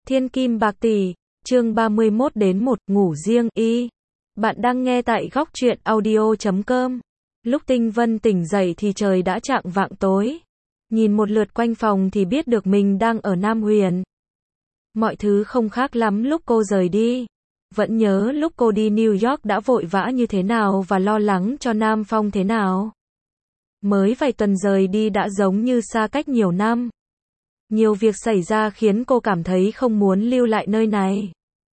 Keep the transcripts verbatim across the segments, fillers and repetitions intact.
Thiên kim bạc tỷ, chương ba mươi mốt đến một, ngủ riêng, y. Bạn đang nghe tại góc truyện audio chấm com. Lúc Tinh Vân tỉnh dậy thì trời đã chạng vạng tối. Nhìn một lượt quanh phòng thì biết được mình đang ở Nam Huyền. Mọi thứ không khác lắm lúc cô rời đi. Vẫn nhớ lúc cô đi New York đã vội vã như thế nào và lo lắng cho Nam Phong thế nào. Mới vài tuần rời đi đã giống như xa cách nhiều năm. Nhiều việc xảy ra khiến cô cảm thấy không muốn lưu lại nơi này.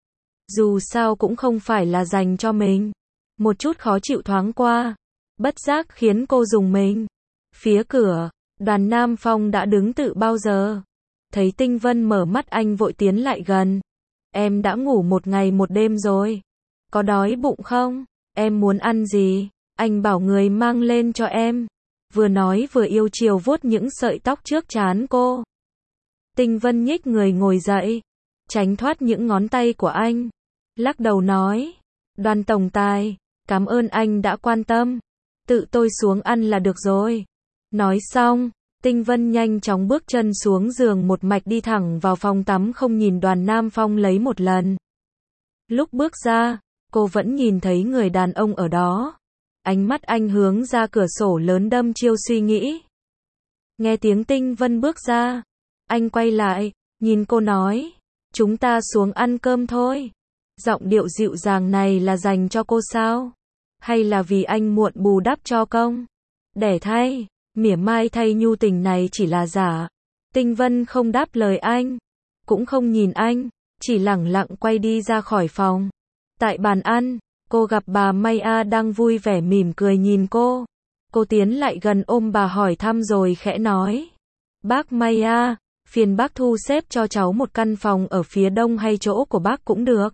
Dù sao cũng không phải là dành cho mình. Một chút khó chịu thoáng qua, bất giác khiến cô rùng mình. Phía cửa, Đoàn Nam Phong đã đứng tự bao giờ. Thấy Tinh Vân mở mắt anh vội tiến lại gần. Em đã ngủ một ngày một đêm rồi. Có đói bụng không? Em muốn ăn gì? Anh bảo người mang lên cho em. Vừa nói vừa yêu chiều vuốt những sợi tóc trước trán cô. Tinh Vân nhích người ngồi dậy, tránh thoát những ngón tay của anh. Lắc đầu nói, Đoàn tổng tài, cảm ơn anh đã quan tâm. Tự tôi xuống ăn là được rồi. Nói xong, Tinh Vân nhanh chóng bước chân xuống giường một mạch đi thẳng vào phòng tắm không nhìn Đoàn Nam Phong lấy một lần. Lúc bước ra, cô vẫn nhìn thấy người đàn ông ở đó. Ánh mắt anh hướng ra cửa sổ lớn đâm chiêu suy nghĩ. Nghe tiếng Tinh Vân bước ra, anh quay lại, nhìn cô nói, chúng ta xuống ăn cơm thôi. Giọng điệu dịu dàng này là dành cho cô sao? Hay là vì anh muộn bù đắp cho công? Để thay, mỉa mai thay nhu tình này chỉ là giả. Tinh Vân không đáp lời anh, cũng không nhìn anh, chỉ lẳng lặng quay đi ra khỏi phòng. Tại bàn ăn, cô gặp bà Maya đang vui vẻ mỉm cười nhìn cô. Cô tiến lại gần ôm bà hỏi thăm rồi khẽ nói, bác Maya, phiền bác thu xếp cho cháu một căn phòng ở phía đông hay chỗ của bác cũng được.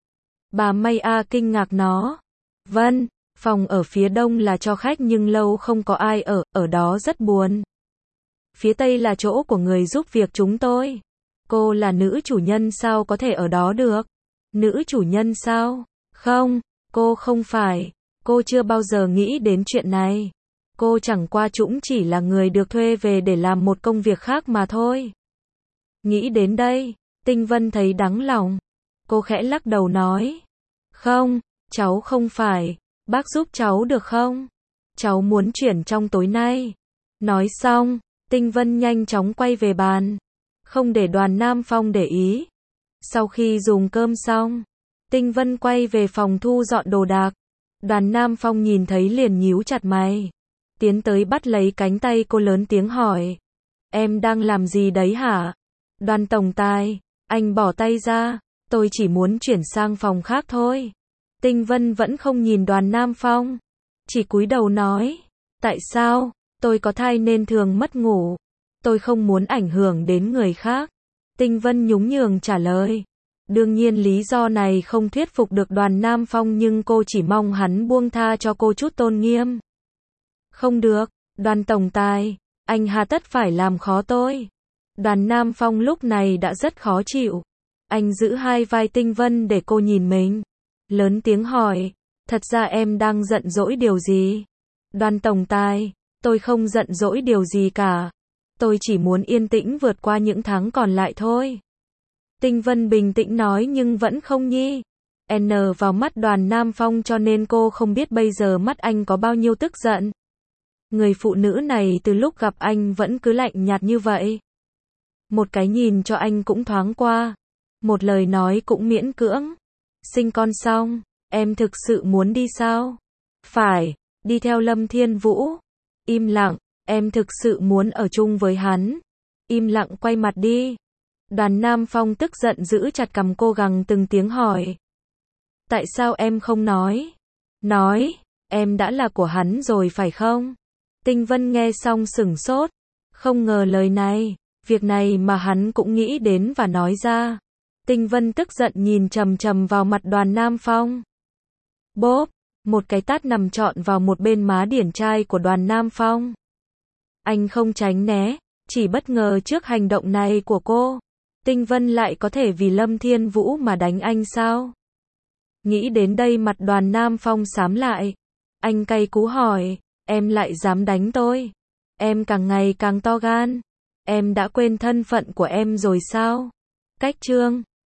Bà Maya kinh ngạc nó. Vâng, phòng ở phía đông là cho khách nhưng lâu không có ai ở, ở đó rất buồn. Phía tây là chỗ của người giúp việc chúng tôi. Cô là nữ chủ nhân sao có thể ở đó được? Nữ chủ nhân sao? Không, cô không phải. Cô chưa bao giờ nghĩ đến chuyện này. Cô chẳng qua cũng chỉ là người được thuê về để làm một công việc khác mà thôi. Nghĩ đến đây, Tinh Vân thấy đắng lòng. Cô khẽ lắc đầu nói, không, cháu không phải, bác giúp cháu được không? Cháu muốn chuyển trong tối nay. Nói xong, Tinh Vân nhanh chóng quay về bàn, không để Đoàn Nam Phong để ý. Sau khi dùng cơm xong, Tinh Vân quay về phòng thu dọn đồ đạc. Đoàn Nam Phong nhìn thấy liền nhíu chặt mày, tiến tới bắt lấy cánh tay cô lớn tiếng hỏi, em đang làm gì đấy hả? Đoàn tổng tài, anh bỏ tay ra, tôi chỉ muốn chuyển sang phòng khác thôi. Tinh Vân vẫn không nhìn Đoàn Nam Phong, chỉ cúi đầu nói, tại sao? Tôi có thai nên thường mất ngủ. Tôi không muốn ảnh hưởng đến người khác. Tinh Vân nhún nhường trả lời. Đương nhiên lý do này không thuyết phục được Đoàn Nam Phong nhưng cô chỉ mong hắn buông tha cho cô chút tôn nghiêm. Không được, Đoàn tổng tài, anh hà tất phải làm khó tôi. Đoàn Nam Phong lúc này đã rất khó chịu. Anh giữ hai vai Tinh Vân để cô nhìn mình. Lớn tiếng hỏi, thật ra em đang giận dỗi điều gì? Đoàn tổng tài, tôi không giận dỗi điều gì cả. Tôi chỉ muốn yên tĩnh vượt qua những tháng còn lại thôi. Tinh Vân bình tĩnh nói nhưng vẫn không nhi N vào mắt Đoàn Nam Phong cho nên cô không biết bây giờ mắt anh có bao nhiêu tức giận. Người phụ nữ này từ lúc gặp anh vẫn cứ lạnh nhạt như vậy. Một cái nhìn cho anh cũng thoáng qua. Một lời nói cũng miễn cưỡng. Sinh con xong, em thực sự muốn đi sao? Phải, đi theo Lâm Thiên Vũ. Im lặng, em thực sự muốn ở chung với hắn. Im lặng quay mặt đi. Đoàn Nam Phong tức giận giữ chặt cằm cô gằn từng tiếng hỏi. Tại sao em không nói? Nói, em đã là của hắn rồi phải không? Tinh Vân nghe xong sửng sốt. Không ngờ lời này, việc này mà hắn cũng nghĩ đến và nói ra. Tinh Vân tức giận nhìn chằm chằm vào mặt Đoàn Nam Phong. Bốp, một cái tát nằm trọn vào một bên má điển trai của Đoàn Nam Phong. Anh không tránh né, chỉ bất ngờ trước hành động này của cô. Tinh Vân lại có thể vì Lâm Thiên Vũ mà đánh anh sao? Nghĩ đến đây mặt Đoàn Nam Phong xám lại. Anh cay cú hỏi, em lại dám đánh tôi? Em càng ngày càng to gan. Em đã quên thân phận của em rồi sao? Cách chương